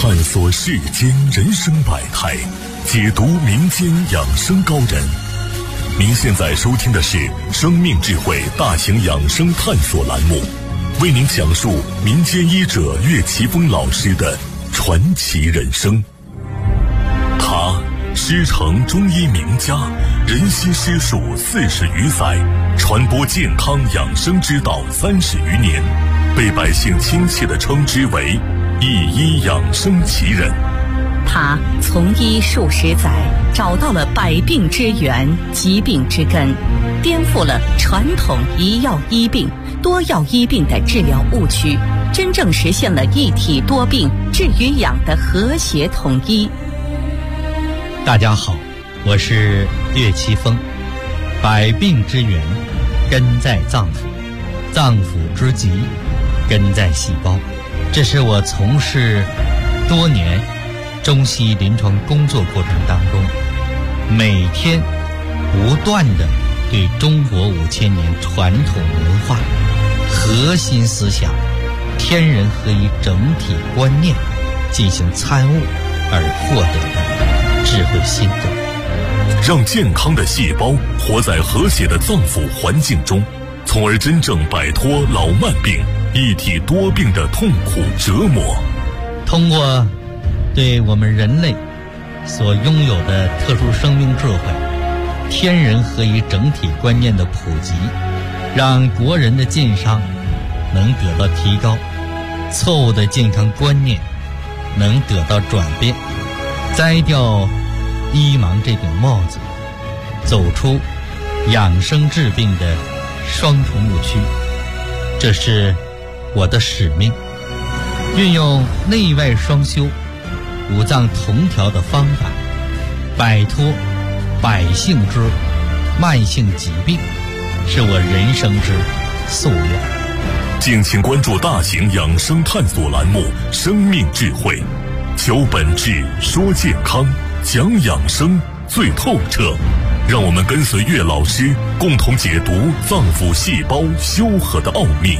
探索世间人生百态，解读民间养生高人。您现在收听的是生命智慧大型养生探索栏目，为您讲述民间医者岳奇峰老师的传奇人生。他师承中医名家，人心师术40余载，传播健康养生之道30余年，被百姓亲切地称之为一医养生奇人。 他从医数十载，找到了百病之源、疾病之根，颠覆了传统一药医病、多药医病的治疗误区，真正实现了一体多病治与养的和谐统一。 大家好，我是岳奇峰。百病之源根在脏腑，脏腑之疾根在细胞。这是我从事多年中西医临床工作过程当中，每天不断的对中国5000年传统文化核心思想天人合一整体观念进行参悟而获得的智慧心得。 让健康的细胞活在和谐的脏腑环境中，从而真正摆脱老慢病、一体多病的痛苦折磨。 通过对我们人类所拥有的特殊生命智慧、天人合一整体观念的普及，让国人的健康能得到提高，错误的健康观念能得到转变，摘掉医盲这顶帽子，走出养生治病的双重误区。这是我的使命，运用内外双修、五脏同调的方法，摆脱百姓之慢性疾病，是我人生之夙愿。 敬请关注大型养生探索栏目《生命智慧》，求本质，说健康，讲养生最透彻。让我们跟随岳老师共同解读脏腑细胞修和的奥秘。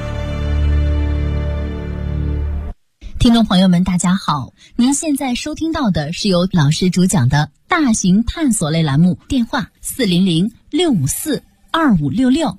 听众朋友们大家好，您现在收听到的是由老师主讲的大型探索类栏目，电话400-654-2566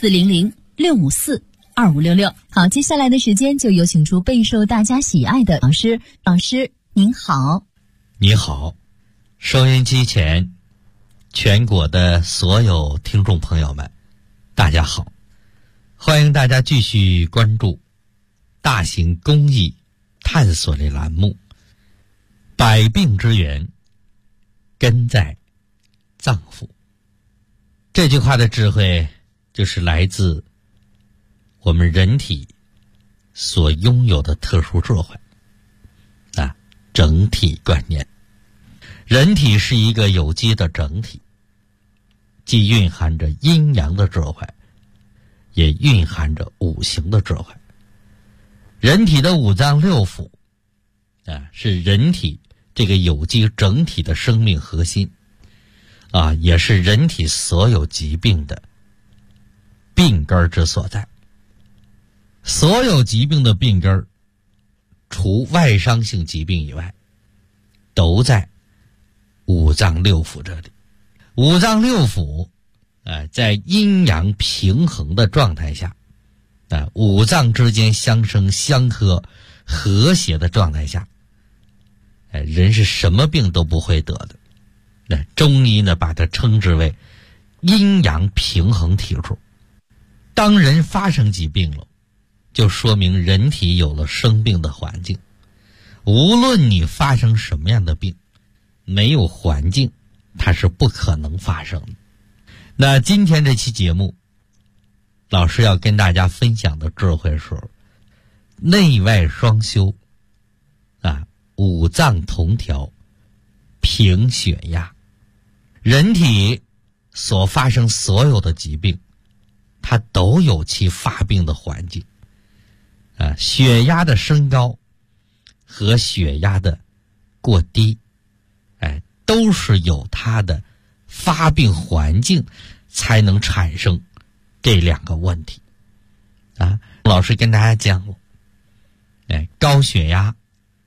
400-654-2566。好，接下来的时间就有请出备受大家喜爱的老师。老师您好。 你好，收音机前全国的所有听众朋友们大家好，欢迎大家继续关注大型公益探索类栏目，百病之源根在脏腑。这句话的智慧就是来自我们人体所拥有的特殊智慧啊，整体观念。人体是一个有机的整体，既蕴含着阴阳的智慧，也蕴含着五行的智慧。人体的五脏六腑啊，是人体这个有机整体的生命核心啊，也是人体所有疾病的病根之所在。所有疾病的病根，除外伤性疾病以外，都在五脏六腑这里。五脏六腑在阴阳平衡的状态下，五脏之间相生相克和谐的状态下，人是什么病都不会得的。中医呢把它称之为阴阳平衡体质。当人发生疾病了，就说明人体有了生病的环境。无论你发生什么样的病，没有环境它是不可能发生的。那今天这期节目，老师要跟大家分享的智慧是内外双修啊，五脏同调，平血压。人体所发生所有的疾病，它都有其发病的环境啊，血压的升高和血压的过低，都是有它的发病环境才能产生这两个问题啊。老师跟大家讲过，高血压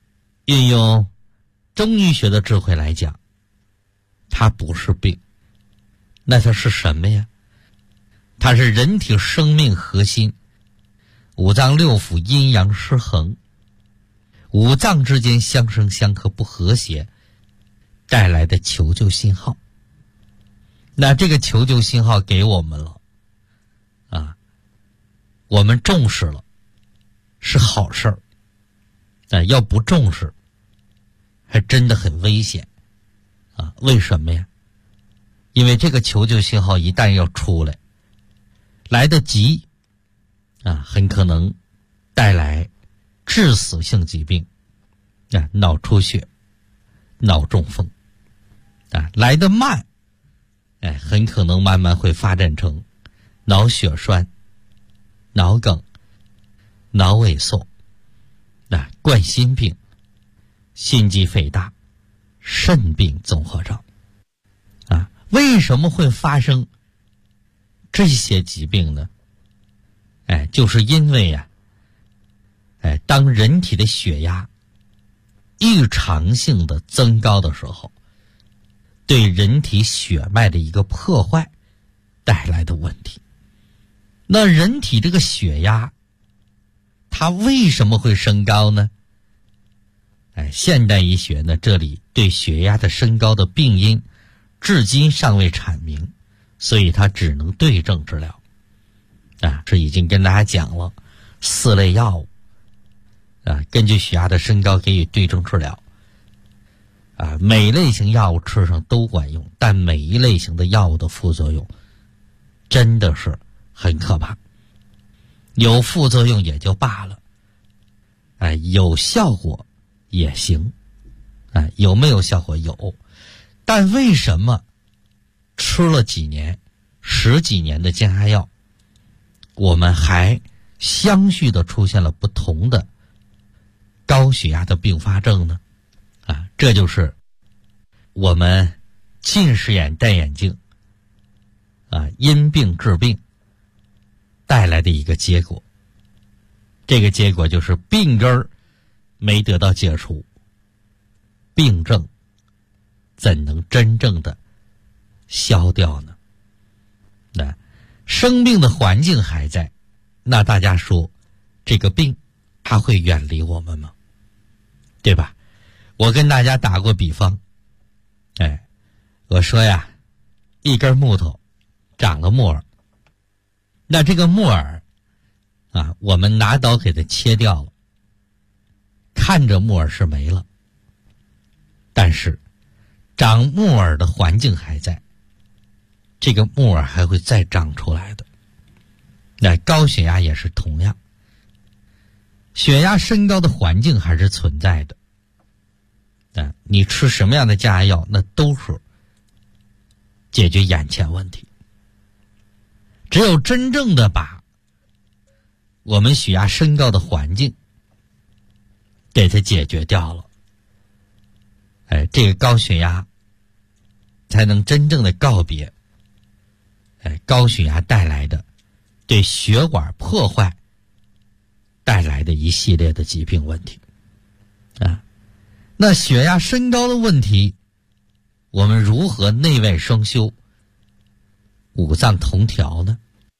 运用中医学的智慧来讲，它不是病，那它是什么呀？它是人体生命核心，五脏六腑阴阳失衡，五脏之间相生相克不和谐带来的求救信号。那这个求救信号给我们了啊，我们重视了是好事儿，但要不重视还真的很危险啊！为什么呀？因为这个求救信号一旦要出来，来得及啊，很可能带来致死性疾病啊，脑出血、脑中风啊；来得慢，很可能慢慢会发展成脑血栓、脑梗、脑萎缩啊、冠心病、心肌肥大、肾病综合症啊。为什么会发生这些疾病呢？就是因为呀，当人体的血压异常性的增高的时候，对人体血脉的一个破坏带来的问题。那人体这个血压它为什么会升高呢？现代医学呢，这里对血压的升高的病因至今尚未阐明，所以它只能对症治疗啊。这已经跟大家讲了4类药物啊，根据血压的升高给予对症治疗啊。每类型药物吃上都管用，但每一类型的药物的副作用真的是很可怕。有副作用也就罢了，有效果也行，有没有效果？有，但为什么吃了几年、10几年的降压药，我们还相续的出现了不同的高血压的并发症呢？这就是我们近视眼戴眼镜因病治病带来的一个结果。这个结果就是病根儿没得到解除，病症怎能真正的消掉呢？那生病的环境还在，那大家说这个病它会远离我们吗？对吧？我跟大家打过比方，我说呀，一根木头长了木耳，那这个木耳我们拿刀给它切掉了，看着木耳是没了，但是长木耳的环境还在，这个木耳还会再长出来的。那高血压也是同样，血压升高的环境还是存在的。你吃什么样的降压药，那都是解决眼前问题。只有真正的把我们血压升高的环境给它解决掉了，这个高血压才能真正的告别高血压带来的对血管破坏带来的一系列的疾病问题那血压升高的问题，我们如何内外双修、五脏同调呢？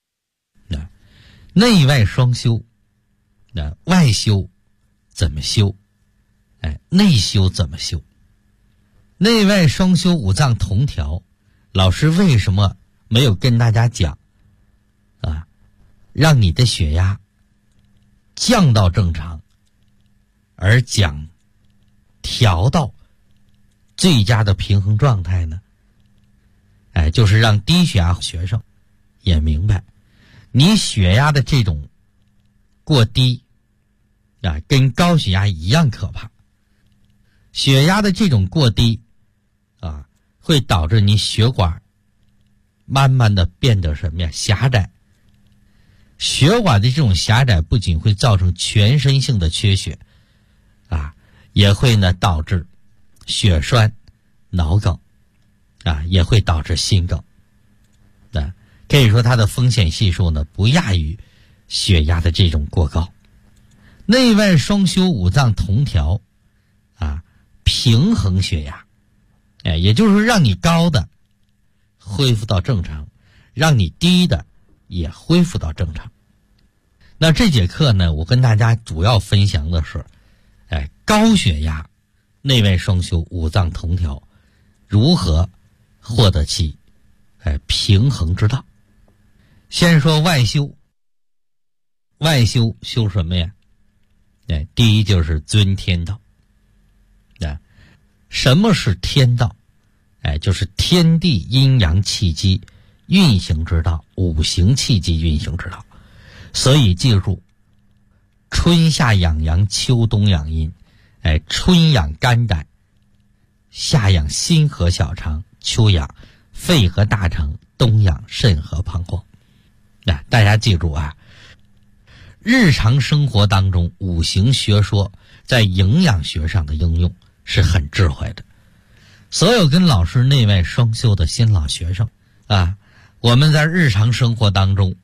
内外双修，外修怎么修？内修怎么修？内外双修、五脏同调，老师为什么没有跟大家讲让你的血压降到正常，而讲调到最佳的平衡状态呢？就是让低血压学生也明白，你血压的这种过低跟高血压一样可怕。血压的这种过低会导致你血管慢慢的变得什么呀？狭窄。血管的这种狭窄不仅会造成全身性的缺血也会呢导致血栓、脑梗也会导致心梗可以说它的风险系数呢不亚于血压的这种过高。内外双修、五脏同调平衡血压，也就是让你高的恢复到正常，让你低的也恢复到正常。那这节课呢，我跟大家主要分享的是，高血压内外双修五脏同调，如何获得其平衡之道。先说外修，外修修什么呀？第一就是尊天道。什么是天道？就是天地阴阳气机运行之道，五行气机运行之道。所以记住，春夏养阳，秋冬养阴。春养肝胆，夏养心和小肠，秋养肺和大肠，冬养肾和膀胱。大家记住日常生活当中五行学说在营养学上的应用是很智慧的。所有跟老师内外双修的新老学生我们在日常生活当中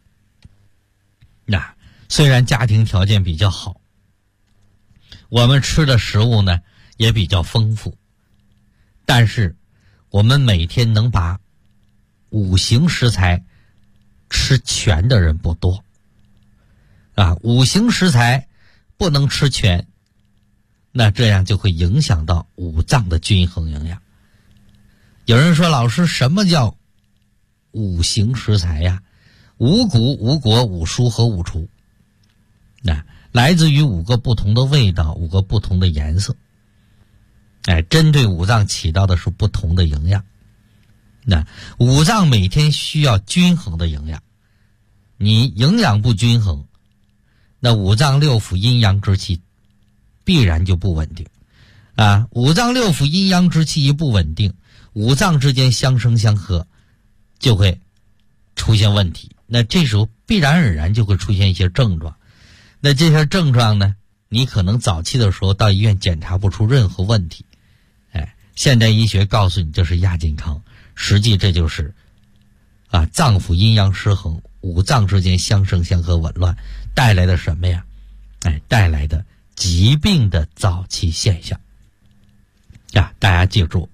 虽然家庭条件比较好，我们吃的食物呢也比较丰富，但是我们每天能把五行食材吃全的人不多五行食材不能吃全，那这样就会影响到五脏的均衡营养。有人说，老师，什么叫五行食材呀？五谷、五果、五蔬和五除，来自于五个不同的味道，五个不同的颜色，针对五脏起到的是不同的营养。五脏每天需要均衡的营养，你营养不均衡，那五脏六腑阴阳之气必然就不稳定五脏六腑阴阳之气一不稳定，五脏之间相生相合就会出现问题，那这时候必然而然就会出现一些症状。那这些症状呢，你可能早期的时候到医院检查不出任何问题，现代医学告诉你这是亚健康，实际这就是脏腑阴阳失衡，五脏之间相生相合紊乱带来的什么呀？带来的疾病的早期现象大家记住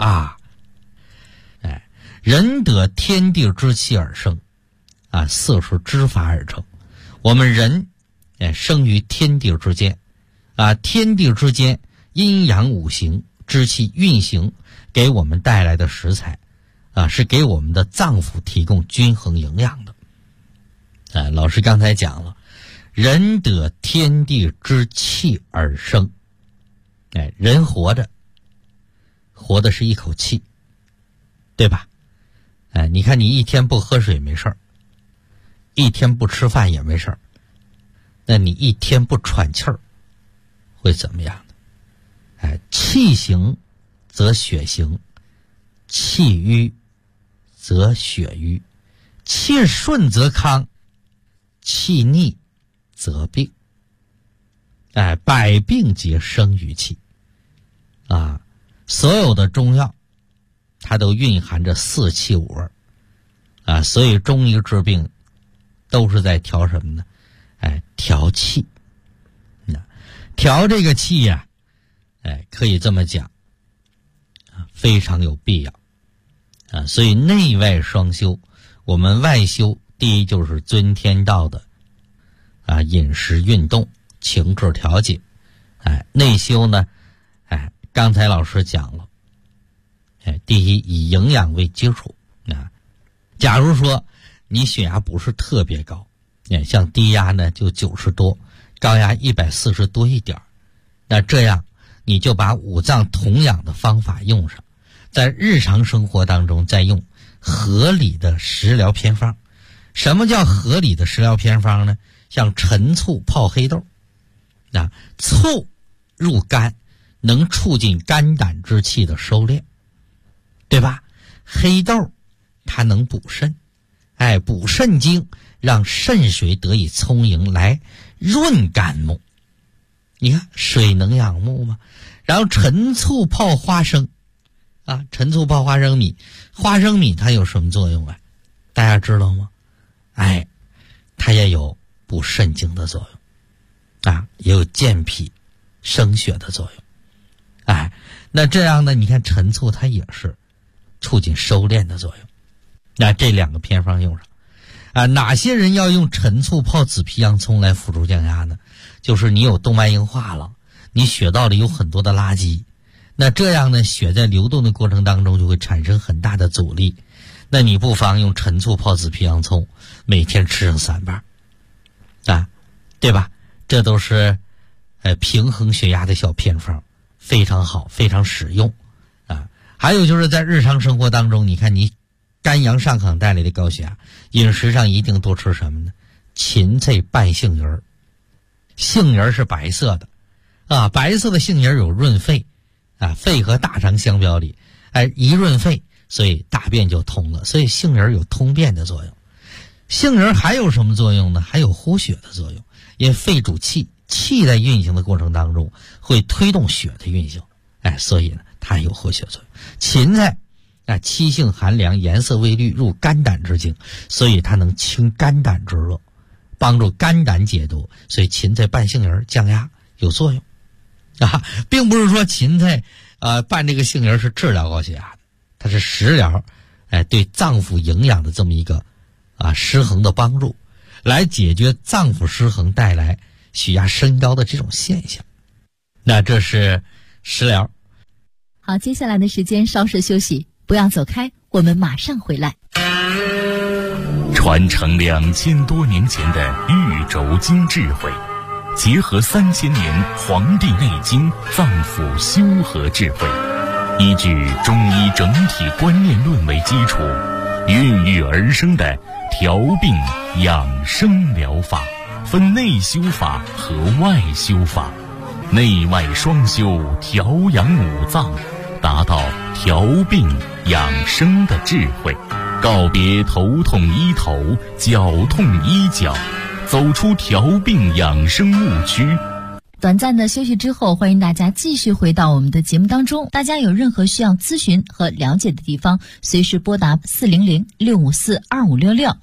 人得天地之气而生色是之法而成。我们人生于天地之间天地之间阴阳五行之气运行给我们带来的食材是给我们的脏腑提供均衡营养的。老师刚才讲了，人得天地之气而生。人活的是一口气，对吧？你看你一天不喝水没事儿，一天不吃饭也没事儿，那你一天不喘气儿会怎么样呢？气行则血行，气瘀则血瘀，气顺则康，气逆则病。百病皆生于气所有的中药它都蕴含着四气五味所以中医治病都是在调什么呢？调气。调这个气呀可以这么讲非常有必要所以内外双修，我们外修第一就是尊天道的饮食运动情志调节。内修呢刚才老师讲了第一以营养为基础假如说你血压不是特别高，像低压呢就90多，高压140多一点，那这样你就把五脏同养的方法用上，在日常生活当中再用合理的食疗偏方。什么叫合理的食疗偏方呢？像陈醋泡黑豆醋入肝能促进肝胆之气的收敛，对吧？黑豆它能补肾，补肾精，让肾水得以充盈，来润肝木。你看水能养木吗？然后陈醋泡花生陈醋泡花生米，花生米它有什么作用大家知道吗？它也有补肾精的作用也有健脾生血的作用。 那这样呢，你看陈醋它也是促进收敛的作用。那这2个偏方用上啊，哪些人要用陈醋泡紫皮洋葱来辅助降压呢？就是你有动脉硬化了，你血道里有很多的垃圾，那这样呢，血在流动的过程当中就会产生很大的阻力。那你不妨用陈醋泡紫皮洋葱，每天吃上3瓣啊，对吧？这都是平衡血压的小偏方，非常好，非常实用啊。还有就是在日常生活当中，你看你肝阳上亢带来的高血压，饮食上一定多吃什么呢？芹菜拌杏仁儿。杏仁是白色的啊，白色的杏仁有润肺啊，肺和大肠相表里，一润肺，所以大便就通了，所以杏仁有通便的作用。杏仁还有什么作用呢？还有护血的作用，因为肺主气，气在运行的过程当中会推动血的运行，所以呢它有护血作用。芹菜气性寒凉，颜色微绿，入肝胆之经，所以它能清肝胆之热，帮助肝胆解毒，所以芹菜拌杏仁降压有作用啊，并不是说芹菜拌这个杏仁是治疗高血压的，它是食疗，对脏腑营养的这么一个失衡的帮助，来解决脏腑失衡带来血压升高的这种现象。那这是食疗。 好，接下来的时间稍事休息，不要走开，我们马上回来。 传承2000多年前的玉轴经智慧，结合3000年《黄帝内经》脏腑修和智慧，依据中医整体观念论为基础，孕育而生的调病养生疗法，分内修法和外修法，内外双修，调养五脏，达到调病养生的智慧，告别头痛医头，脚痛医脚，走出调病养生误区。 短暂的休息之后，欢迎大家继续回到我们的节目当中。大家有任何需要咨询和了解的地方，随时拨打400-654-2566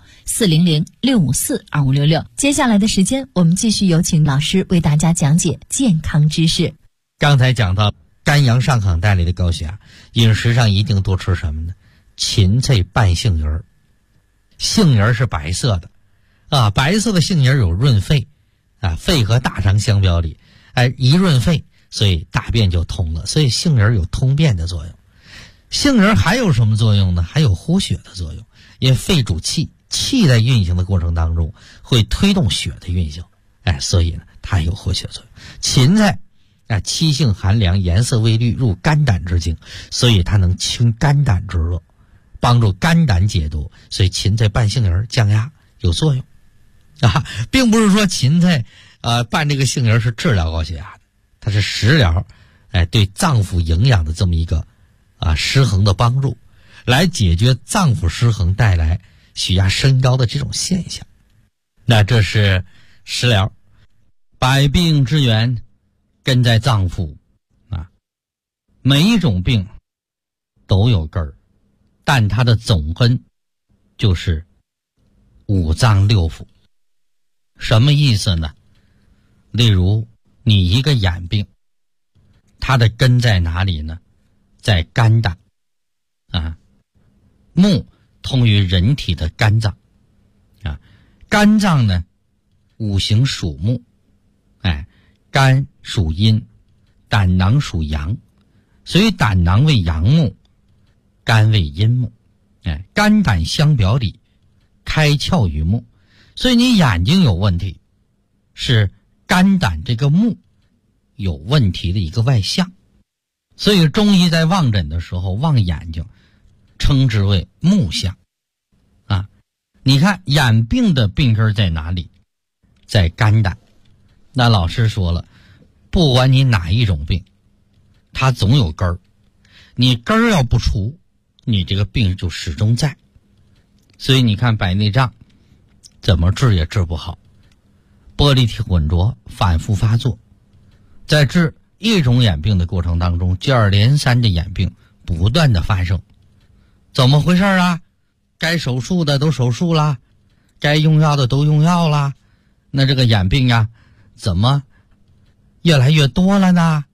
400-654-2566。接下来的时间，我们继续有请老师为大家讲解健康知识。 刚才讲到肝阳上亢带来的高血压，饮食上一定多吃什么呢？芹菜拌杏仁儿。杏仁是白色的白色的杏仁有润肺肺和大肠相表里，一润肺，所以大便就通了，所以杏仁有通便的作用。杏仁还有什么作用呢？还有护血的作用，因为肺主气，气在运行的过程当中会推动血的运行，所以呢它有护血作用。芹菜气性寒凉，颜色微绿，入肝胆之经，所以它能清肝胆之热，帮助肝胆解毒，所以芹菜拌杏仁降压有作用并不是说芹菜拌这个杏仁是治疗高血压的，它是食疗，对脏腑营养的这么一个失衡的帮助，来解决脏腑失衡带来血压升高的这种现象。那这是食疗。百病之源根在脏腑每一种病都有根儿，但它的总根就是五脏六腑。什么意思呢？例如你一个眼病，它的根在哪里呢？在肝胆目通于人体的肝脏肝脏呢五行属木，肝属阴，胆囊属阳，所以胆囊为阳木，肝为阴木，肝胆相表里，开窍于目，所以你眼睛有问题，是肝胆这个目有问题的一个外象。所以中医在望诊的时候望眼睛称之为目象你看眼病的病根在哪里？在肝胆。那老师说了，不管你哪一种病，它总有根儿，你根儿要不除，你这个病就始终在。所以你看白内障怎么治也治不好，玻璃体混浊反复发作，在治一种眼病的过程当中，接二连三的眼病不断的发生。怎么回事啊？该手术的都手术了，该用药的都用药了，那这个眼病怎么越来越多了呢？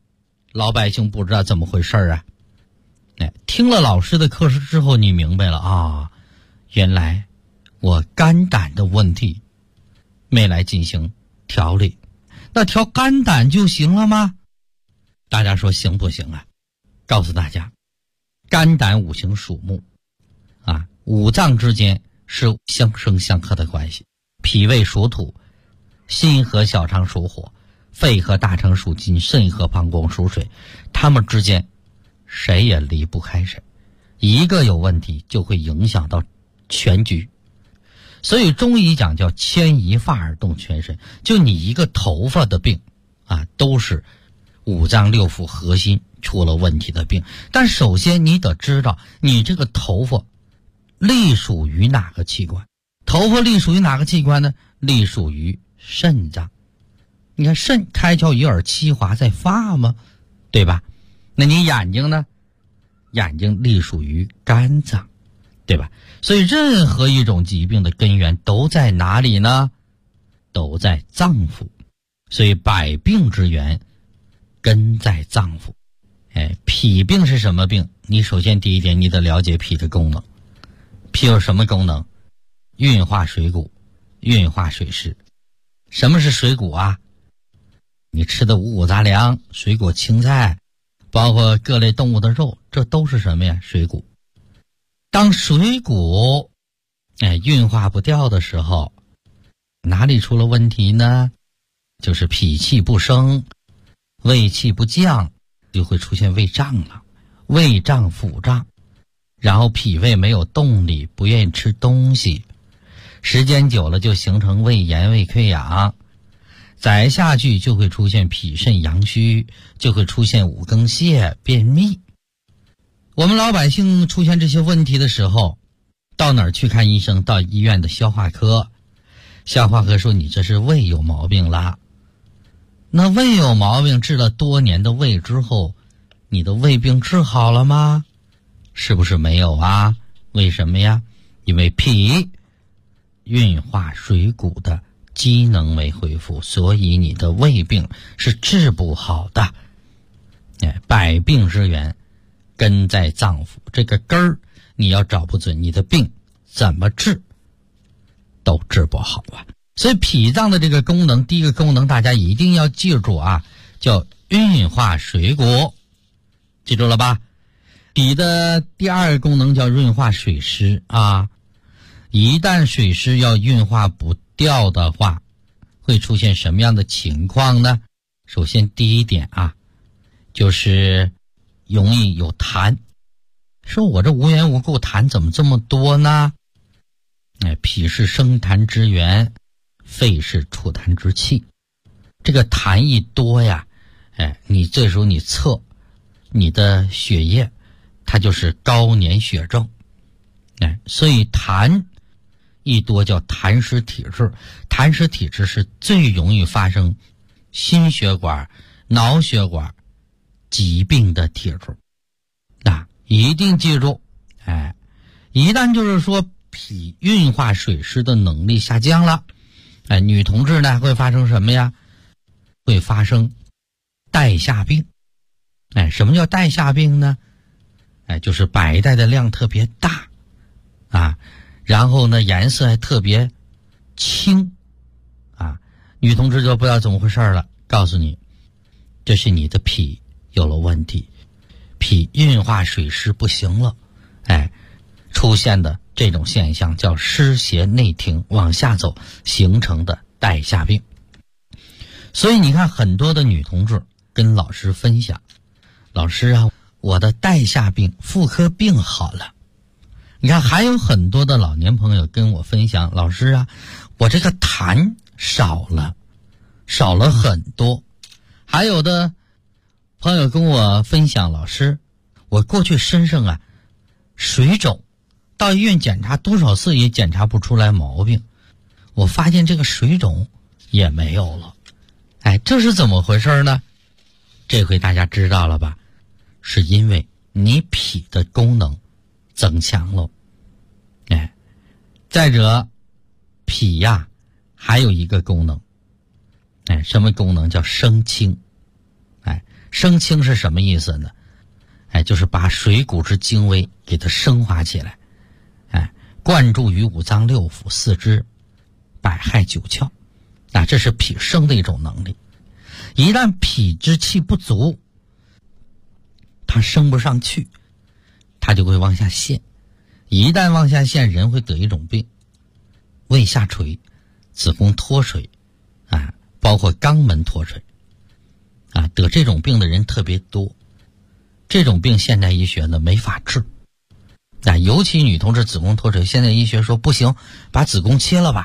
老百姓不知道怎么回事啊。听了老师的课时之后，你明白了啊，原来我肝胆的问题没来进行调理，那调肝胆就行了吗？大家说行不行啊？告诉大家，肝胆五行属木啊，五脏之间是相生相克的关系。脾胃属土，心和小肠属火，肺和大肠属金，肾和膀胱属水，它们之间谁也离不开谁，一个有问题就会影响到全局。所以中医讲叫牵一发而动全身，就你一个头发的病啊，都是五脏六腑核心出了问题的病。但首先你得知道你这个头发隶属于哪个器官。头发隶属于哪个器官呢？隶属于肾脏。你看肾开窍于耳，七华在发嘛，对吧？那你眼睛呢？眼睛隶属于肝脏，对吧？所以任何一种疾病的根源都在哪里呢？都在脏腑。所以百病之源根在脏腑。脾病是什么病？你首先第一点，你得了解脾的功能。脾有什么功能？运化水谷，运化水湿。什么是水谷啊？你吃的五谷杂粮、水果、青菜，包括各类动物的肉，这都是什么呀？水谷。当水谷运化不掉的时候，哪里出了问题呢？就是脾气不升，胃气不降，就会出现胃胀了，胃胀腹胀，然后脾胃没有动力，不愿意吃东西，时间久了就形成胃炎、胃溃疡，再下去就会出现脾肾阳虚，就会出现五更泻、便秘。我们老百姓出现这些问题的时候，到哪儿去看医生？到医院的消化科。消化科说你这是胃有毛病啦。那胃有毛病，治了多年的胃之后，你的胃病治好了吗？是不是没有啊？为什么呀？因为脾运化水谷的机能没恢复，所以你的胃病是治不好的。百病之源根在脏腑，这个根儿你要找不准，你的病怎么治都治不好啊。所以脾脏的这个功能，第一个功能大家一定要记住啊，叫运化水谷，记住了吧？脾的第二个功能叫运化水湿啊。一旦水湿要运化不掉的话，会出现什么样的情况呢？首先第一点啊，就是容易有痰。说我这无缘无故痰怎么这么多呢？脾是生痰之源，肺是储痰之器。这个痰一多呀，你这时候你测你的血液，它就是高粘血症。所以痰一多叫痰湿体质。痰湿体质是最容易发生心血管、脑血管疾病的体质。一定记住，一旦就是说脾运化水湿的能力下降了，女同志呢会发生什么呀？会发生带下病。什么叫带下病呢？就是白带的量特别大啊，然后呢颜色还特别青啊，女同志就不知道怎么回事了。告诉你，这是你的脾有了问题，脾运化水湿不行了，出现的这种现象叫湿邪内停，往下走形成的带下病。所以你看很多的女同志跟老师分享，老师啊，我的带下病、妇科病好了。你看还有很多的老年朋友跟我分享，老师啊，我这个痰少了很多。还有的朋友跟我分享，老师，我过去身上啊水肿，到医院检查多少次也检查不出来毛病，我发现这个水肿也没有了。这是怎么回事呢？这回大家知道了吧？是因为你脾的功能增强了。再者，脾呀还有一个功能，什么功能？叫生清。 升清是什么意思呢？就是把水谷之精微给它升华起来，灌注于五脏六腑四肢百骸九窍，这是脾升的一种能力。一旦脾之气不足，它升不上去，它就会往下陷。一旦往下陷，人会得一种病，胃下垂、子宫脱水，包括肛门脱水，得这种病的人特别多。这种病现代医学呢没法治，尤其女同志子宫脱水，现代医学说不行，把子宫切了吧，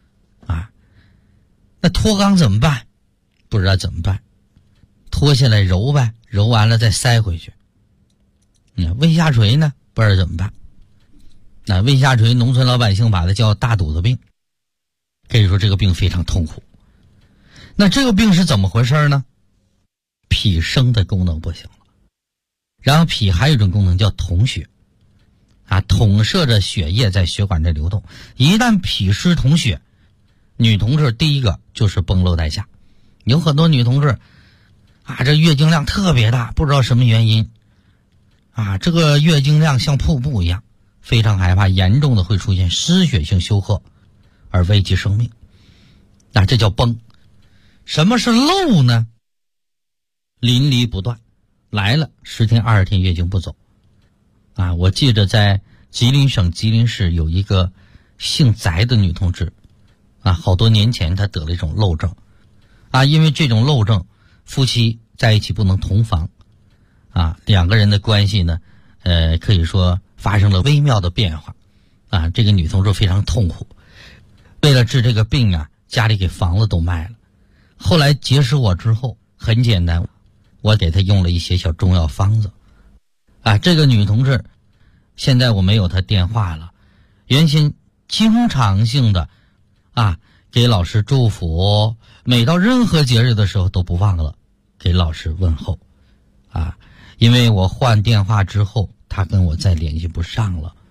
那脱肛怎么办？不知道怎么办，脱下来揉呗，揉完了再塞回去。胃下垂呢，不知道怎么办。胃下垂，农村老百姓把它叫大肚子病，可以说这个病非常痛苦。那这个病是怎么回事呢？脾升的功能不行了，然后脾还有一种功能叫统血，统摄着血液在血管这流动。一旦脾湿统血，女同志第一个就是崩漏带下。有很多女同志这月经量特别大，不知道什么原因这个月经量像瀑布一样，非常害怕，严重的会出现失血性休克而危及生命，这叫崩。什么是漏呢？淋漓不断，来了10天20天月经不走我记得在吉林省吉林市有一个姓翟的女同志好多年前她得了一种漏症因为这种漏症，夫妻在一起不能同房两个人的关系呢可以说发生了微妙的变化这个女同志非常痛苦，为了治这个病家里给房子都卖了。后来结识我之后很简单，我给她用了一些小中药方子这个女同志现在我没有她电话了，原先经常性的给老师祝福，每到任何节日的时候都不忘了给老师问候因为我换电话之后她跟我再联系不上了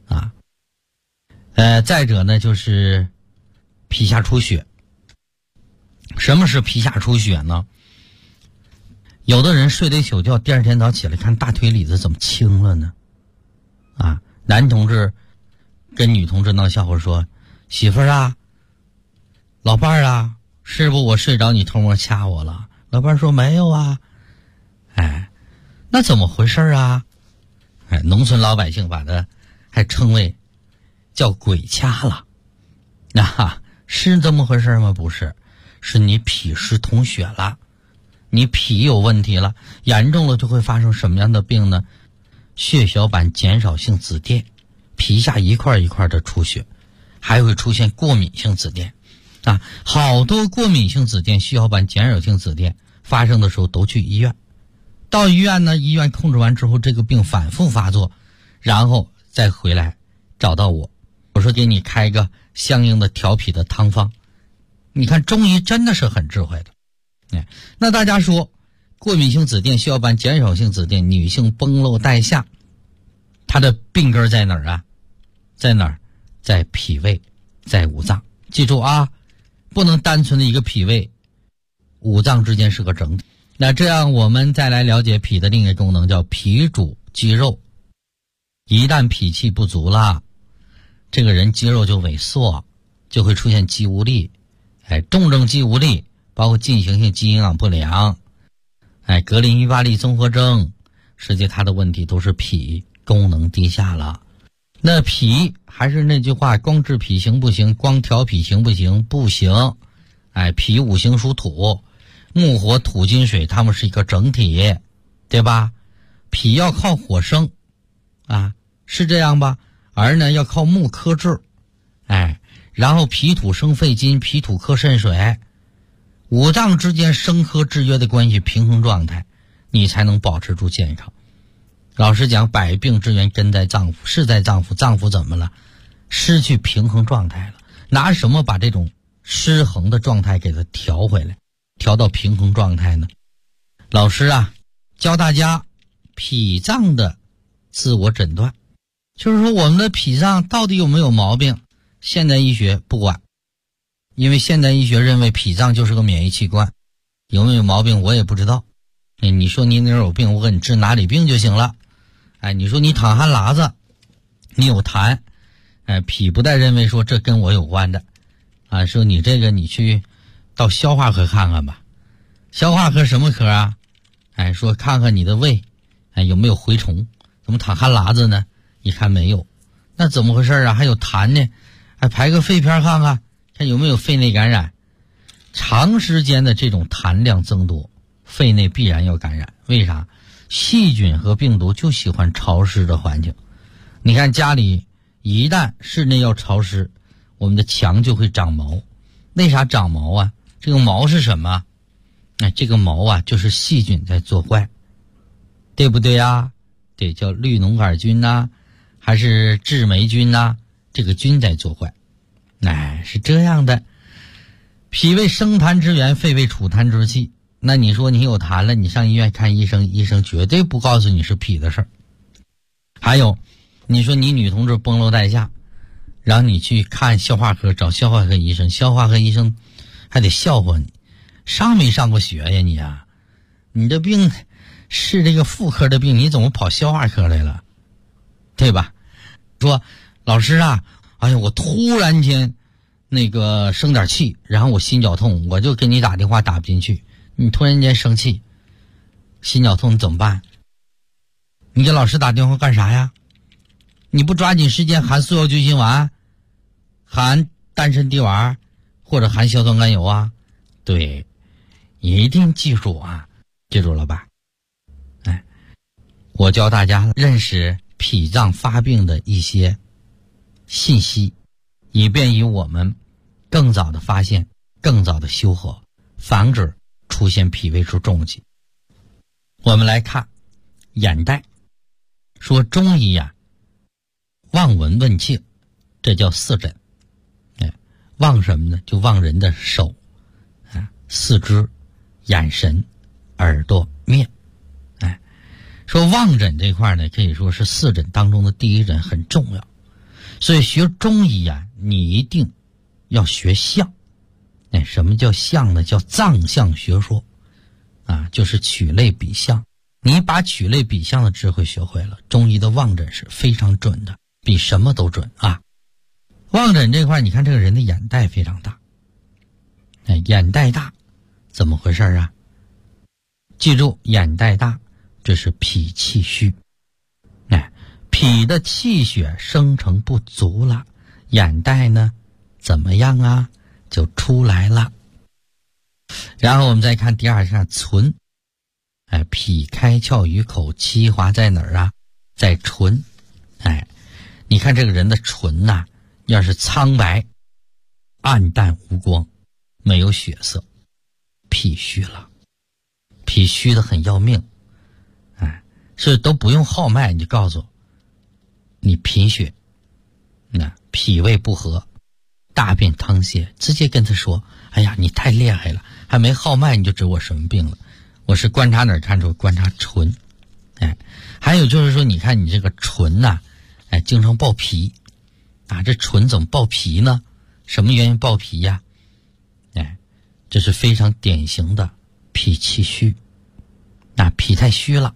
再者呢就是皮下出血。什么是皮下出血呢？有的人睡了一宿觉，第二天早起来看大腿里子怎么青了呢男同志跟女同志闹笑话说，媳妇儿老伴儿是不我睡着你偷摸掐我了？老伴儿说没有那怎么回事农村老百姓把它还称为叫鬼掐了是这么回事吗？不是，是你脾湿统血了，你脾有问题了，严重了就会发生什么样的病呢？血小板减少性紫癜，皮下一块一块的出血，还会出现过敏性紫癜好多过敏性紫癜、血小板减少性紫癜发生的时候都去医院，到医院呢，医院控制完之后这个病反复发作，然后再回来找到我说给你开一个相应的调脾的汤方。你看中医真的是很智慧的那大家说过敏性紫癜、血小板减少性紫癜、女性崩漏带下，它的病根在哪儿在哪儿？在脾胃，在五脏。记住不能单纯的一个脾胃，五脏之间是个整体。那这样我们再来了解脾的另一个功能，叫脾主肌肉。一旦脾气不足了，这个人肌肉就萎缩，就会出现肌无力重症肌无力，包括进行性肌营养不良格林伊巴利综合征，实际它的问题都是脾功能低下了。那脾还是那句话，光治脾行不行？光调脾行不行？不行脾五行属土，木火土金水，它们是一个整体，对吧？脾要靠火生是这样吧？而呢要靠木克制然后脾土生肺金，脾土克肾水，五脏之间生克制约的关系平衡状态，你才能保持住健康。老实讲，百病之源根在脏腑，是在脏腑，脏腑怎么了？失去平衡状态了。拿什么把这种失衡的状态给它调回来，调到平衡状态呢？老师教大家脾脏的自我诊断，就是说我们的脾脏到底有没有毛病？现代医学不管，因为现代医学认为脾脏就是个免疫器官，有没有毛病我也不知道。 你说你哪有病，我给你治哪里病就行了。你说你淌汗喇子，你有痰，脾不带认为说这跟我有关的，说你这个你去到消化科看看吧。消化科什么科啊？说看看你的胃，有没有蛔虫？怎么淌汗喇子呢？一看没有，那怎么回事啊？还有痰呢？排个肺片看看，看有没有肺内感染。长时间的这种痰量增多，肺内必然要感染。为啥？细菌和病毒就喜欢潮湿的环境。你看家里一旦室内要潮湿，我们的墙就会长毛。为啥长毛啊？这个毛是什么？这个毛啊就是细菌在作怪，对不对啊？对，叫绿脓杆菌啊，还是致霉菌啊，这个菌在作怪。是这样的。脾为生痰之源，肺为储痰之器。那你说你有痰了，你上医院看医生，医生绝对不告诉你是脾的事儿。还有，你说你女同志崩漏带下，然后你去看消化科，找消化科医生，消化科医生还得笑话你，上没上过学呀你啊？你这病是这个妇科的病，你怎么跑消化科来了？对吧？说老师啊，我突然间那个生点气，然后我心绞痛，我就给你打电话打不进去。你突然间生气，心绞痛，你怎么办？你给老师打电话干啥呀？你不抓紧时间含速效救心丸，含丹参滴丸，或者含硝酸甘油啊？对，一定记住啊，记住了吧？我教大家认识脾脏发病的一些信息，以便于我们更早的发现，更早的修和，防止出现脾胃出重疾。我们来看眼袋，说中医望闻问切，这叫四诊。望什么呢？就望人的手、四肢、眼神、耳朵、面。说望诊这块呢，可以说是四诊当中的第一诊，很重要。所以学中医你一定要学象。什么叫象呢？叫藏象学说就是取类比象。你把取类比象的智慧学会了，中医的望诊是非常准的，比什么都准啊。望诊这块，你看这个人的眼袋非常大，眼袋大怎么回事啊？记住，眼袋大这是脾气虚，脾的气血生成不足了，眼袋呢怎么样啊？就出来了。然后我们再看第二项存，脾开窍于口，气滑在哪儿啊？在唇。你看这个人的唇要是苍白、暗淡无光，没有血色，脾虚了，脾虚的很要命。是都不用号脉，你就告诉你贫血，脾胃不和，大便溏泻，直接跟他说，你太厉害了，还没号脉你就知我什么病了。我是观察哪儿看出？观察唇。还有就是说，你看你这个唇经常爆皮这唇怎么爆皮呢？什么原因爆皮呀？这是非常典型的脾气虚，脾太虚了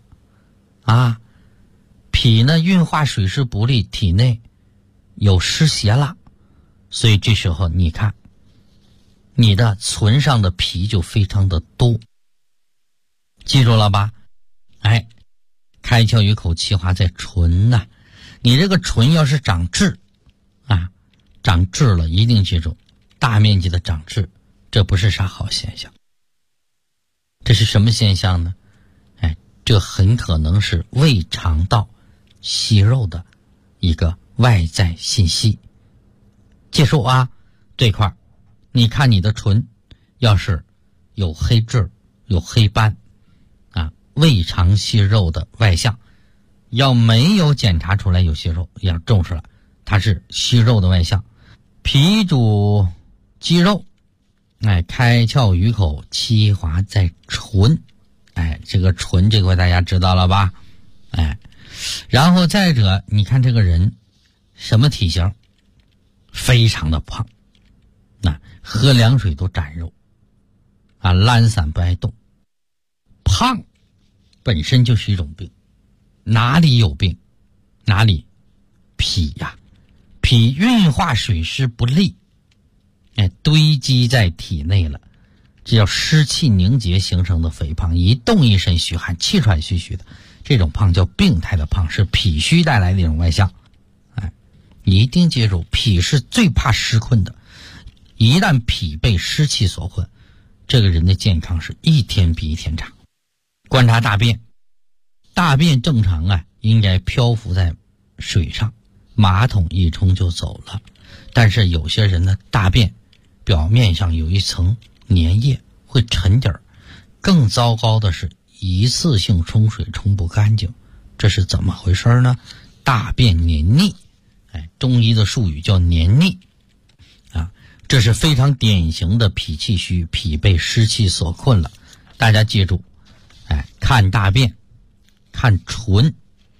脾呢运化水湿不利，体内有湿邪了，所以这时候你看你的唇上的皮就非常的多，记住了吧？开窍于口，气滑在唇你这个唇要是长痣长痣了，一定记住，大面积的长痣，这不是啥好现象。这是什么现象呢？这很可能是胃肠道息肉的一个外在信息。记住这块你看你的唇要是有黑痣、有黑斑胃肠息肉的外象，要没有检查出来有息肉，要重视了，它是息肉的外象。脾主肌肉，开窍于口，气滑在唇。这个唇这块大家知道了吧？然后再者，你看这个人什么体型？非常的胖，喝凉水都沾肉懒散不爱动。胖本身就是一种病。哪里有病？哪里？脾呀，脾运化水湿不利，堆积在体内了，这叫湿气凝结形成的肥胖，一动一身虚汗，气喘吁吁的，这种胖叫病态的胖，是脾虚带来的一种外象。一定记住，脾是最怕湿困的，一旦脾被湿气所困，这个人的健康是一天比一天差。观察大便，大便正常应该漂浮在水上，马桶一冲就走了。但是有些人的大便表面上有一层粘液，会沉底儿。更糟糕的是一次性冲水冲不干净，这是怎么回事呢？大便黏腻，中医的术语叫黏腻这是非常典型的脾气虚，脾被湿气所困了。大家记住，看大便，看唇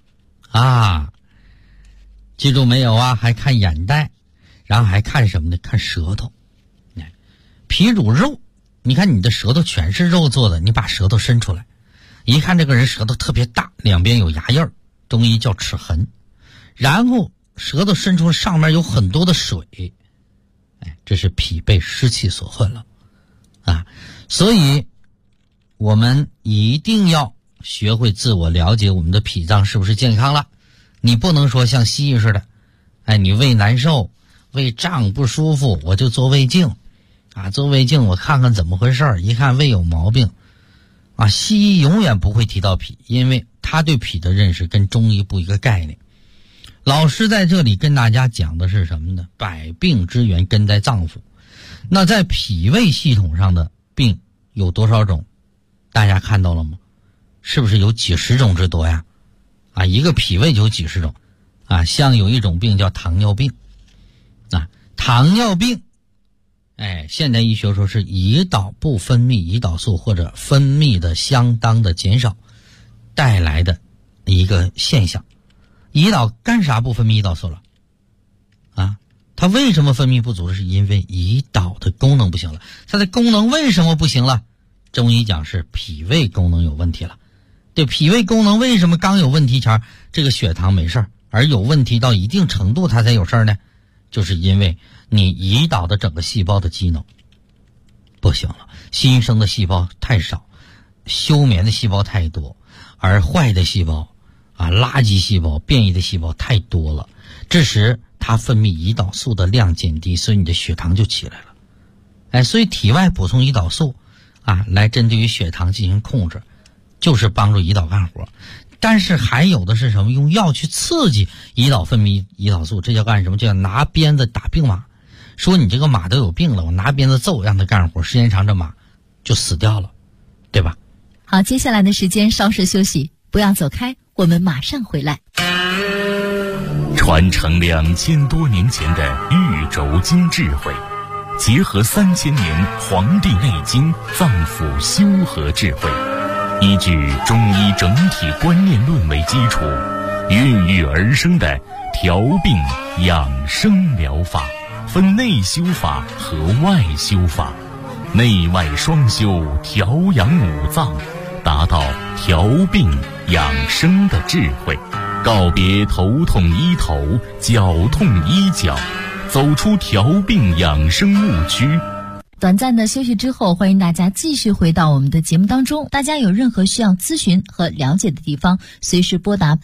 记住没有还看眼袋，然后还看什么呢？看舌头。脾主肉，你看你的舌头全是肉做的，你把舌头伸出来，一看这个人舌头特别大，两边有牙印儿，中医叫齿痕。然后舌头伸出上面有很多的水，这是脾被湿气所困了所以我们一定要学会自我了解我们的脾脏是不是健康了。你不能说像西医似的，你胃难受，胃胀不舒服，我就做胃镜做胃镜我看看怎么回事，一看胃有毛病西医永远不会提到脾，因为他对脾的认识跟中医不一个概念。老师在这里跟大家讲的是什么呢？百病之源根在脏腑。那在脾胃系统上的病有多少种？大家看到了吗？是不是有几十种之多呀？一个脾胃就有几十种像有一种病叫糖尿病糖尿病现代医学说是胰岛不分泌胰岛素或者分泌的相当的减少带来的一个现象。胰岛干啥不分泌胰岛素了它为什么分泌不足？是因为胰岛的功能不行了。它的功能为什么不行了？中医讲是脾胃功能有问题了。对，脾胃功能为什么刚有问题前这个血糖没事，而有问题到一定程度它才有事呢？就是因为你胰岛的整个细胞的机能不行了，新生的细胞太少，休眠的细胞太多，而坏的细胞垃圾细胞变异的细胞太多了，这时它分泌胰岛素的量减低，所以你的血糖就起来了所以体外补充胰岛素来针对于血糖进行控制，就是帮助胰岛干活。但是还有的是什么？用药去刺激胰岛分泌胰岛素，这叫干什么？这叫拿鞭子打病马。说你这个马都有病了，我拿鞭子揍让它干活，时间长这马就死掉了，对吧？ 好，接下来的时间稍事休息，不要走开，我们马上回来。 传承2000多年前的玉轴经智慧，结合3000年《黄帝内经》脏腑修和智慧，依据中医整体观念论为基础，孕育而生的调病养生疗法，分内修法和外修法，内外双修，调养五脏，达到调病养生的智慧。告别头痛医头，脚痛医脚，走出调病养生误区。 短暂的休息之后，欢迎大家继续回到我们的节目当中。大家有任何需要咨询和了解的地方，随时拨打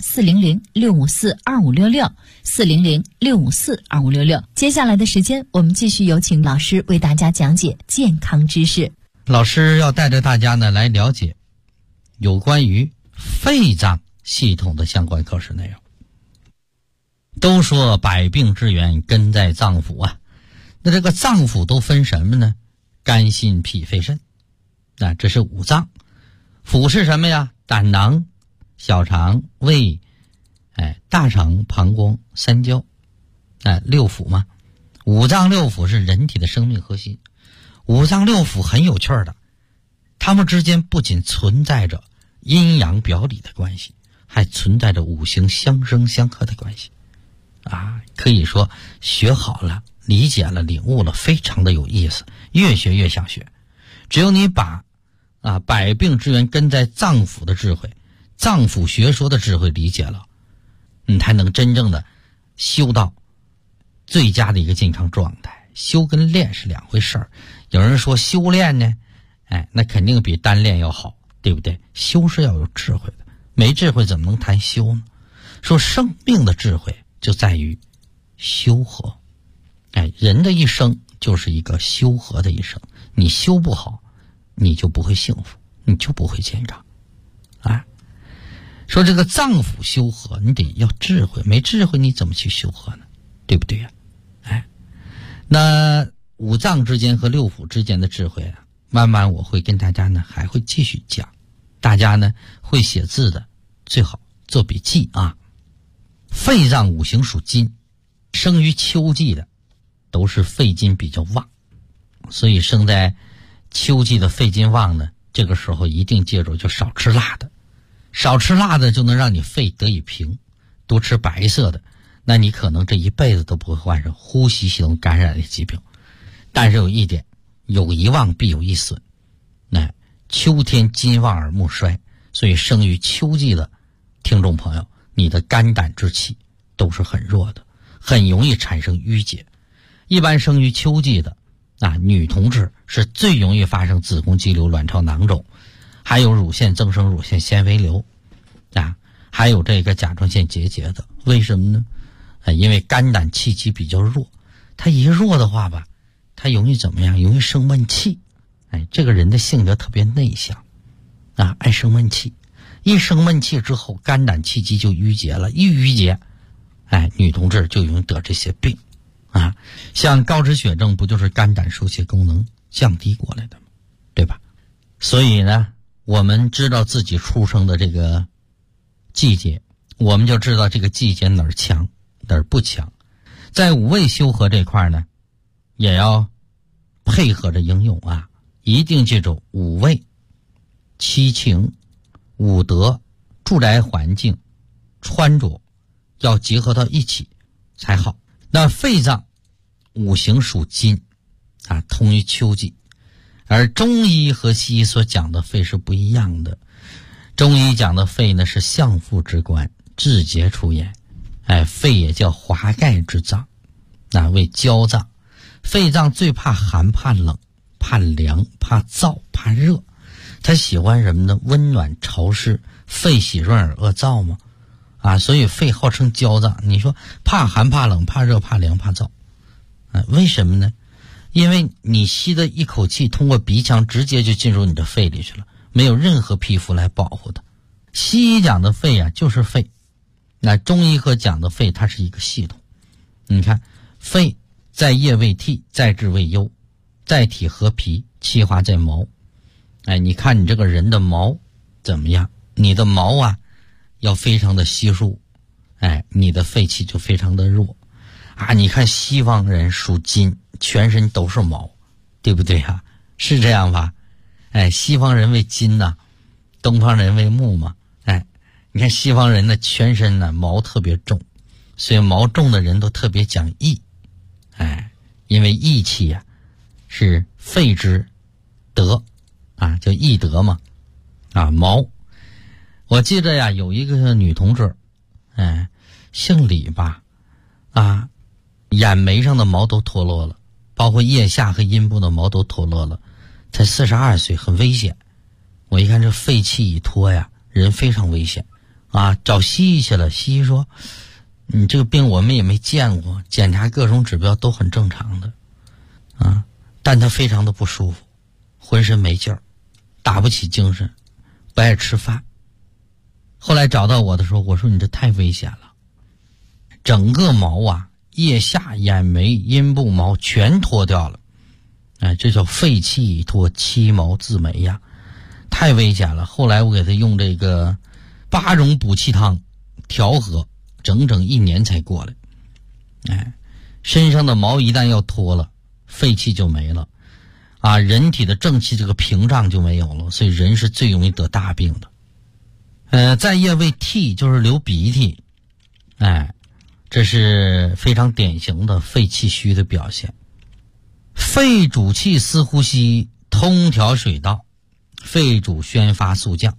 400-654-2566 400-654-2566。接下来的时间，我们继续有请老师为大家讲解健康知识。 老师要带着大家呢来了解有关于肺脏系统的相关课时内容。都说百病之源根在脏腑那这个脏腑都分什么呢？肝心脾肺肾这是五脏。腑是什么呀？胆囊、小肠、胃、大肠、膀胱、三焦六腑嘛。五脏六腑是人体的生命核心。五脏六腑很有趣的，它们之间不仅存在着阴阳表里的关系，还存在着五行相生相克的关系可以说学好了，理解了，领悟了，非常的有意思，越学越想学。只有你把百病之源根在脏腑的智慧脏腑学说的智慧理解了，你才能真正的修到最佳的一个健康状态。修跟练是两回事儿。有人说修炼呢，那肯定比单练要好，对不对？修是要有智慧的，没智慧怎么能谈修呢？说生命的智慧就在于修和。人的一生就是一个修和的一生，你修不好，你就不会幸福，你就不会健康。说这个脏腑修和，你得要智慧，没智慧你怎么去修和呢？对不对呀？那五脏之间和六腑之间的智慧啊，慢慢我会跟大家呢还会继续讲。大家呢会写字的最好做笔记啊。肺脏五行属金，生于秋季的都是肺金比较旺，所以生在秋季的肺金旺呢，这个时候一定记住就少吃辣的，少吃辣的就能让你肺得以平，多吃白色的，那你可能这一辈子都不会患上呼吸系统感染的疾病。但是有一点，有一旺必有一损，秋天金旺而木衰，所以生于秋季的听众朋友，你的肝胆之气都是很弱的，很容易产生淤结。一般生于秋季的女同志是最容易发生子宫肌瘤、卵巢囊肿，还有乳腺增生、乳腺纤维瘤还有这个甲状腺结节的。为什么呢？因为肝胆气机比较弱，它一弱的话吧，它容易怎么样？容易生闷气。这个人的性格特别内向爱生闷气。一生闷气之后，肝胆气机就淤结了，一淤结女同志就容易得这些病像高脂血症不就是肝胆输血功能降低过来的吗？对吧？所以呢，我们知道自己出生的这个季节，我们就知道这个季节哪儿强哪儿不强。在五味修和这块呢，也要配合着应用一定记住五味、七情、五德、住宅环境、穿着要结合到一起才好。那肺脏五行属金通于秋季，而中医和西医所讲的肺是不一样的。中医讲的肺呢是相父之官，志节出焉。肺也叫华盖之脏，为焦脏。肺脏最怕寒、怕冷、怕凉、怕燥、怕热。它喜欢什么呢？温暖潮湿。肺喜润而恶燥吗？所以肺号称焦脏。你说怕寒、怕冷、怕热、怕凉、怕燥为什么呢？因为你吸的一口气通过鼻腔直接就进入你的肺里去了，没有任何皮肤来保护它。西医讲的肺就是肺，中医和讲的肺它是一个系统。你看，肺在液为涕，在志为忧，在体合皮，气化在毛。你看你这个人的毛怎么样？你的毛要非常的稀疏，你的肺气就非常的弱你看西方人属金，全身都是毛，对不对是这样吧？西方人为金东方人为木嘛。你看西方人的全身毛特别重，所以毛重的人都特别讲义。因为义气是肺之德叫义德嘛。毛，我记得有一个女同志姓李吧眼眉上的毛都脱落了，包括腋下和阴部的毛都脱落了，才42岁，很危险。我一看这肺气一脱人非常危险找西医去了。西医说你这个病我们也没见过，检查各种指标都很正常的但他非常的不舒服，浑身没劲儿，打不起精神，不爱吃饭。后来找到我的时候，我说你这太危险了，整个毛腋下、眼眉、阴部毛全脱掉了这叫肺气已脱，七毛自没太危险了。后来我给他用这个8种补气汤调和，整整1年才过来。身上的毛一旦要脱了，肺气就没了人体的正气这个屏障就没有了，所以人是最容易得大病的。在液为涕，就是流鼻涕这是非常典型的肺气虚的表现。肺主气司呼吸，通调水道，肺主宣发肃降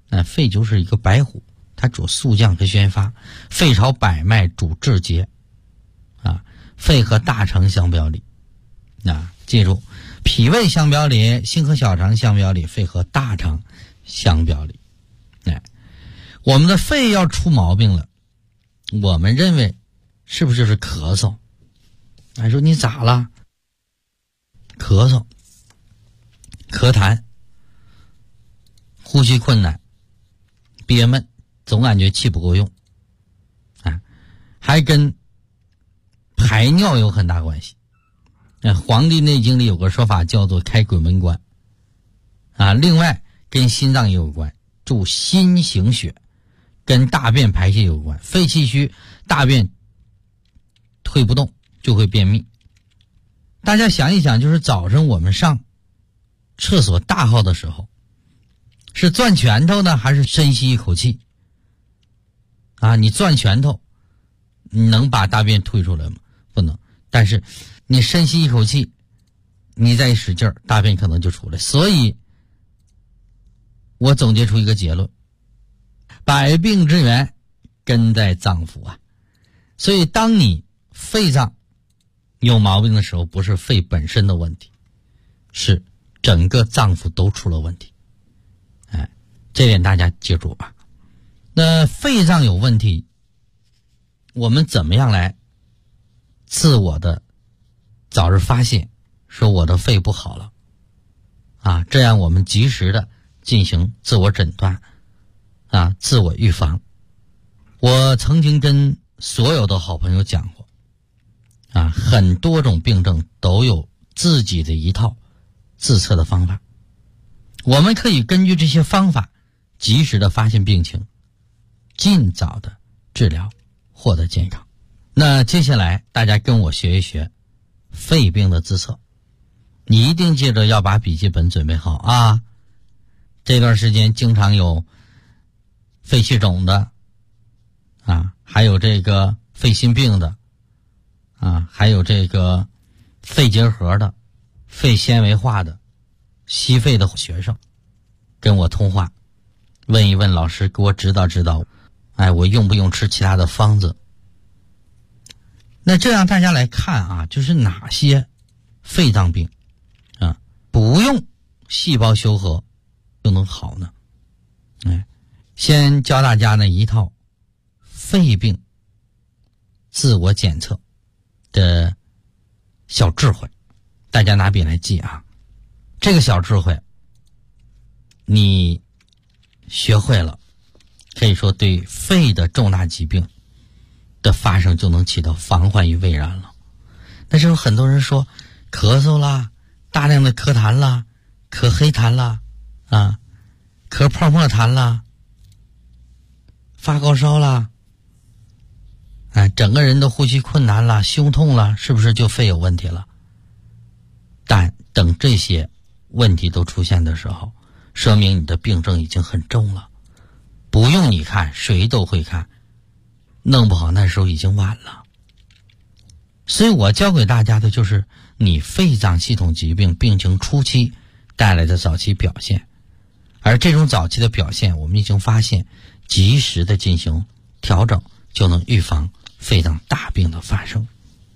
肺就是一个白虎，它主肃降和宣发，肺朝百脉主志节啊，肺和大肠相表里啊，记住，脾胃相表里，心和小肠相表里，肺和大肠相表里。我们的肺要出毛病了，我们认为是不是就是咳嗽？说你咋了？咳嗽、咳痰、呼吸困难、憋闷，总感觉气不够用还跟排尿有很大关系。黄帝内经里有个说法叫做开鬼门关另外跟心脏也有关，主心行血，跟大便排泄有关。肺气虚，大便推不动就会便秘。大家想一想，就是早上我们上厕所大号的时候，是攥拳头呢还是深吸一口气你攥拳头你能把大便推出来吗？不能。但是你深吸一口气，你再使劲儿，大便可能就出来。所以我总结出一个结论，百病之源根在脏腑所以当你肺脏有毛病的时候，不是肺本身的问题，是整个脏腑都出了问题。这点大家记住吧。那肺脏有问题，我们怎么样来自我的早日发现，说我的肺不好了这样我们及时的进行自我诊断自我预防。我曾经跟所有的好朋友讲过很多种病症都有自己的一套自测的方法，我们可以根据这些方法及时的发现病情，尽早的治疗，获得健康。那接下来大家跟我学一学肺病的自测，你一定记着要把笔记本准备好这段时间经常有肺气肿的还有这个肺心病的还有这个肺结核的、肺纤维化的、吸肺的学生跟我通话，问一问老师，给我指导指导我用不用吃其他的方子。那这样大家来看就是哪些肺脏病不用细胞修合就能好呢？先教大家呢一套肺病自我检测的小智慧，大家拿笔来记这个小智慧你学会了，可以说对肺的重大疾病的发生就能起到防患于未然了。那时候很多人说咳嗽啦，大量的咳痰啦，咳黑痰啦咳泡沫痰啦，发高烧啦整个人都呼吸困难了，胸痛了，是不是就肺有问题了？但等这些问题都出现的时候，说明你的病症已经很重了，不用你看，谁都会看，弄不好那时候已经晚了。所以我教给大家的就是你肺脏系统疾病病情初期带来的早期表现，而这种早期的表现我们已经发现，及时的进行调整就能预防肺脏大病的发生。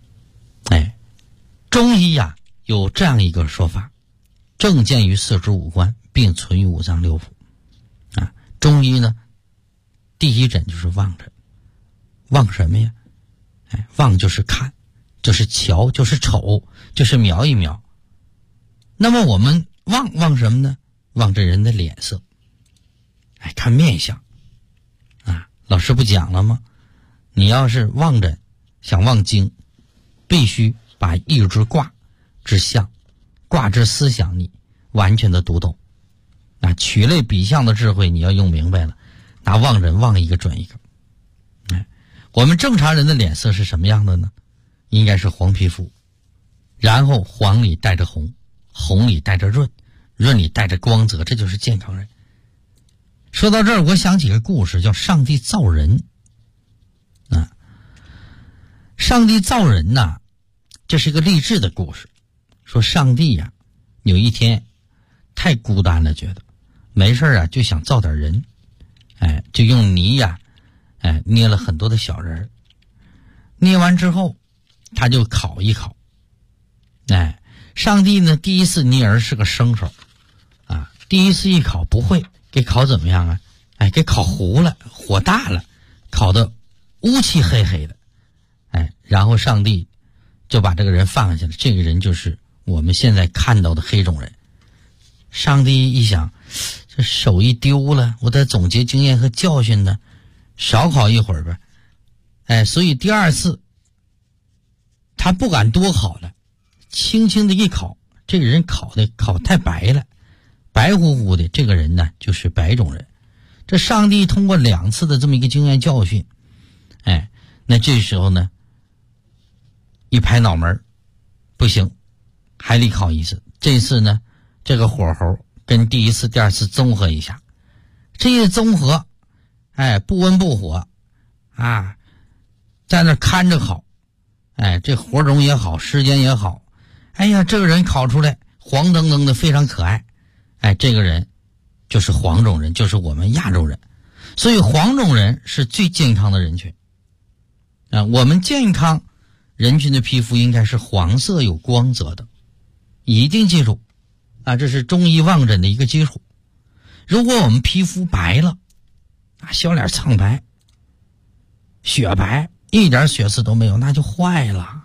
中医有这样一个说法，症见于四肢五官，并存于五脏六腑中医呢第一诊就是望诊。望什么呀？望就是看，就是瞧，就是瞅，就是瞄一瞄。那么我们望什么呢？望这人的脸色，看面相老师不讲了吗？你要是望诊想望经，必须把一支卦之象、卦之思想你完全的读懂。取类比象的智慧你要用明白了，拿望诊望一个准一个。我们正常人的脸色是什么样的呢？应该是黄皮肤，然后黄里带着红，红里带着润，润里带着光泽，这就是健康人。说到这儿，我想起个故事，叫上帝造人上帝造人这是一个励志的故事。说上帝有一天太孤单了，觉得没事就想造点人就用泥呀，捏了很多的小人儿。捏完之后，他就烤一烤。上帝呢，第一次捏人是个生手啊，第一次一烤不会，给烤怎么样啊？给烤糊了，火大了，烤得乌漆黑黑的。然后上帝就把这个人放下了，这个人就是我们现在看到的黑种人。上帝一想，这手艺丢了，我得总结经验和教训呢，少烤一会儿吧。所以第二次他不敢多烤了，轻轻的一烤，这个人烤太白了，白乎乎的，这个人呢就是白种人。这上帝通过2次的这么一个经验教训，那这时候呢一拍脑门，不行，还得烤一次。这次呢这个火候跟第一次第二次综合一下，这一综合，不温不火啊，在那看着烤，这火种也好，时间也好，这个人烤出来黄澄澄的，非常可爱。这个人就是黄种人，就是我们亚洲人。所以黄种人是最健康的人群我们健康人群的皮肤应该是黄色有光泽的，一定记住这是中医望诊的一个基础。如果我们皮肤白了小脸苍白雪白，一点血丝都没有，那就坏了。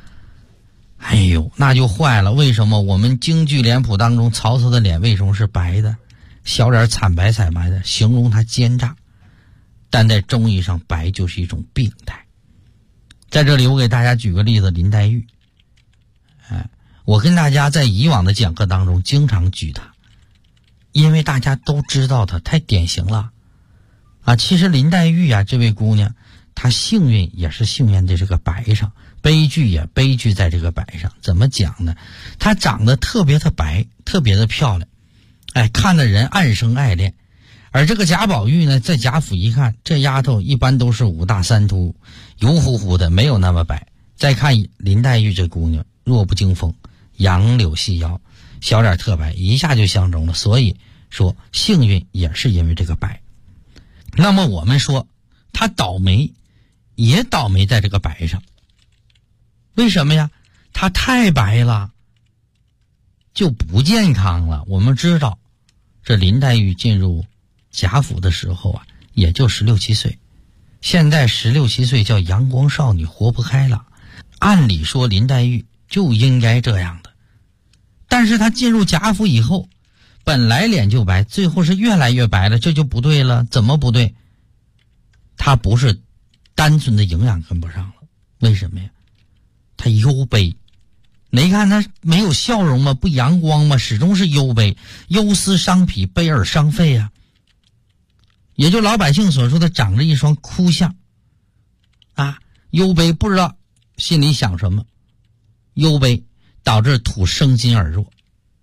那就坏了。为什么我们京剧脸谱当中曹操的脸为什么是白的，小脸惨白惨白的，形容他奸诈。但在中医上，白就是一种病态。在这里我给大家举个例子，林黛玉。我跟大家在以往的讲课当中经常举她，因为大家都知道她太典型了其实林黛玉这位姑娘，她幸运也是幸运在这个白上，悲剧也悲剧在这个白上。怎么讲呢？她长得特别的白，特别的漂亮，看得人暗生爱恋。而这个贾宝玉呢，在贾府一看，这丫头一般都是5大3秃，油乎乎的，没有那么白。再看林黛玉这姑娘，弱不禁风，杨柳细腰，小脸特白，一下就相中了。所以说幸运也是因为这个白。那么我们说她倒霉，也倒霉在这个白上。为什么呀？她太白了，就不健康了。我们知道这林黛玉进入贾府的时候也就16、17岁，现在16、17岁叫阳光少女，活不开了。按理说林黛玉就应该这样的，但是她进入贾府以后，本来脸就白，最后是越来越白了，这就不对了。怎么不对？她不是单纯的营养跟不上了，为什么呀？她忧悲。没看她没有笑容吗？不阳光吗？始终是忧悲，忧思伤脾，悲而伤肺也就老百姓所说的长着一双哭相忧悲，不知道心里想什么，忧悲导致土生金而弱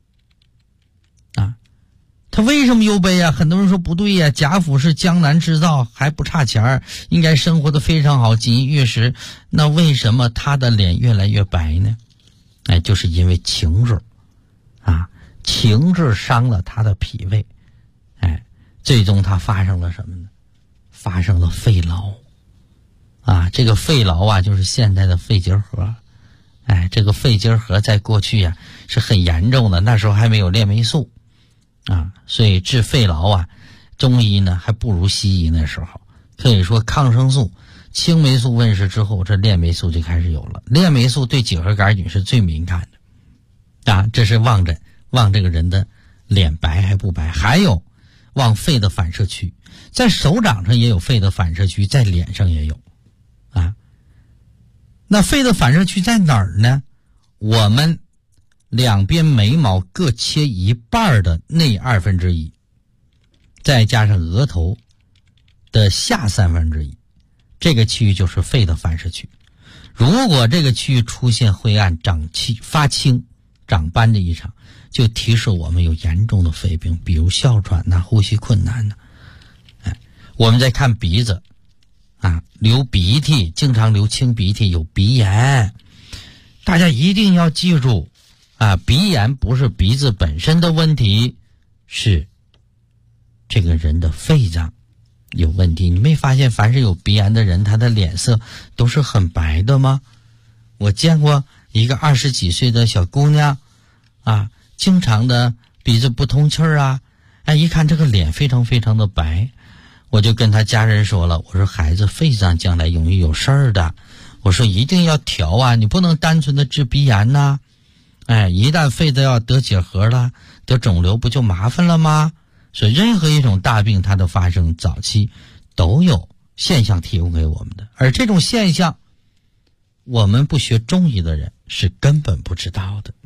他为什么忧悲很多人说不对贾府是江南织造，还不差钱，应该生活的非常好，锦衣玉食，那为什么他的脸越来越白呢？就是因为情志情志伤了他的脾胃，最终他发生了什么呢？发生了肺痨这个肺痨就是现在的肺结核。这个肺结核在过去是很严重的，那时候还没有链霉素所以治肺痨中医呢还不如西医。那时候可以说抗生素、青霉素问世之后，这链霉素就开始有了。链霉素对结核杆菌是最敏感的这是望诊，望这个人的脸白还不白。还有望肺的反射区，在手掌上也有肺的反射区，在脸上也有那肺的反射区在哪儿呢？我们两边眉毛各切一半的内1/2，再加上额头的下1/3，这个区域就是肺的反射区。如果这个区域出现灰暗、长气、发青、长斑的异常，就提示我们有严重的肺病，比如哮喘呼吸困难我们再看鼻子流鼻涕，经常流清鼻涕，有鼻炎。大家一定要记住鼻炎不是鼻子本身的问题，是这个人的肺脏有问题。你没发现凡是有鼻炎的人，他的脸色都是很白的吗？我见过一个20几岁的小姑娘啊，经常的鼻子不通气儿啊，一看这个脸非常非常的白，我就跟他家人说了，我说孩子肺上将来容易有事儿的，我说一定要调啊，你不能单纯的治鼻炎呐，一旦肺子要得结核了，得肿瘤不就麻烦了吗？所以任何一种大病它的发生早期都有现象提供给我们的，而这种现象我们不学中医的人是根本不知道的。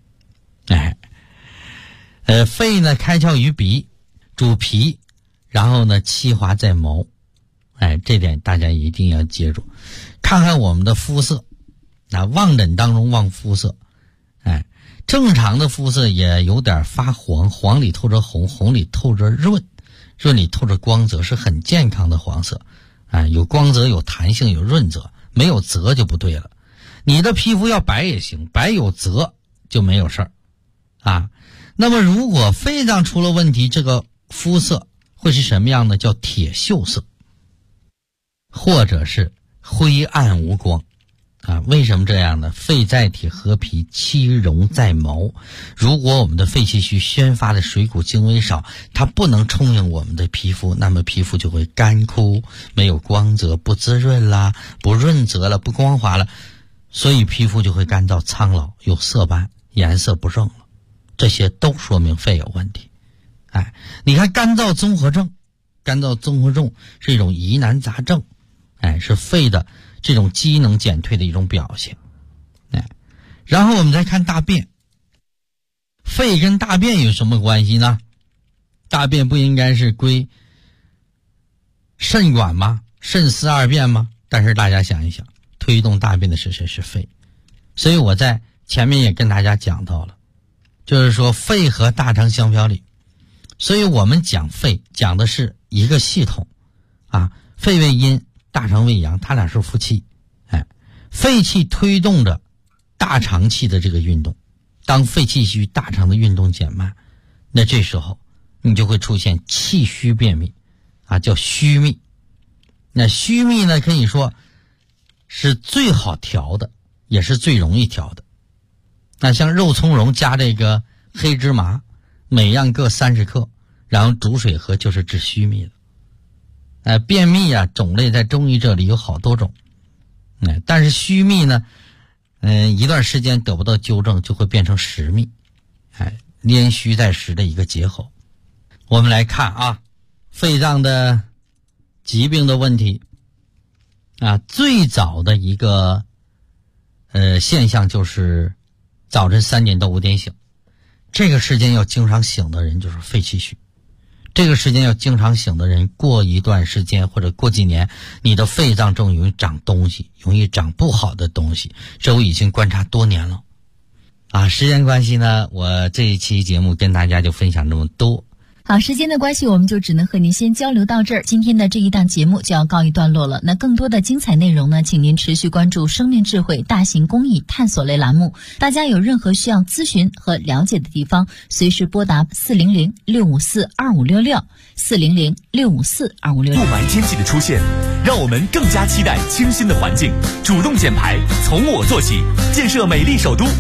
肺呢开窍于鼻，主脾，然后呢气化在毛，这点大家一定要记住。看看我们的肤色，望诊当中望肤色，正常的肤色也有点发黄，黄里透着红，红里透着润，润里透着光泽，是很健康的黄色。有光泽，有弹性，有润泽，没有泽就不对了。你的皮肤要白也行，白有泽就没有事儿那么如果肺脏出了问题，这个肤色会是什么样呢？叫铁锈色，或者是灰暗无光为什么这样呢？肺在体合脾，气容在毛。如果我们的肺气虚宣发的水谷精微少，它不能充盈我们的皮肤，那么皮肤就会干枯，没有光泽，不滋润啦，不润泽了，不光滑了，所以皮肤就会干燥苍老，有色斑，颜色不正了，这些都说明肺有问题。你看干燥综合症，干燥综合症是一种疑难杂症，是肺的这种机能减退的一种表现。然后我们再看大便，肺跟大便有什么关系呢？大便不应该是归肾管吗？肾司二便吗？但是大家想一想，推动大便的是谁？是肺。所以我在前面也跟大家讲到了，就是说肺和大肠相表里，所以我们讲肺讲的是一个系统肺为阴，大肠为阳，它俩是夫妻。肺气推动着大肠气的这个运动，当肺气虚，大肠的运动减慢，那这时候你就会出现气虚便秘叫虚秘。那虚秘呢，可以说是最好调的，也是最容易调的。那像肉苁蓉加这个黑芝麻，每样各30克，然后煮水喝，就是治虚秘的。便秘种类在中医这里有好多种，但是虚秘呢，一段时间得不到纠正，就会变成实秘，连虚带实的一个结合。我们来看肺脏的疾病的问题最早的一个现象就是早晨3点到5点醒，这个时间要经常醒的人就是肺气虚。这个时间要经常醒的人，过一段时间或者过几年，你的肺脏中容易长东西，容易长不好的东西，这我已经观察多年了时间关系呢，我这一期节目跟大家就分享这么多。 好，时间的关系，我们就只能和您先交流到这儿。今天的这一档节目就要告一段落了。那更多的精彩内容呢，请您持续关注生命智慧大型公益探索类栏目。大家有任何需要咨询和了解的地方，随时拨打400-654-2566 400-654-2566。 雾霾天气的出现，让我们更加期待清新的环境，主动减排，从我做起，建设美丽首都。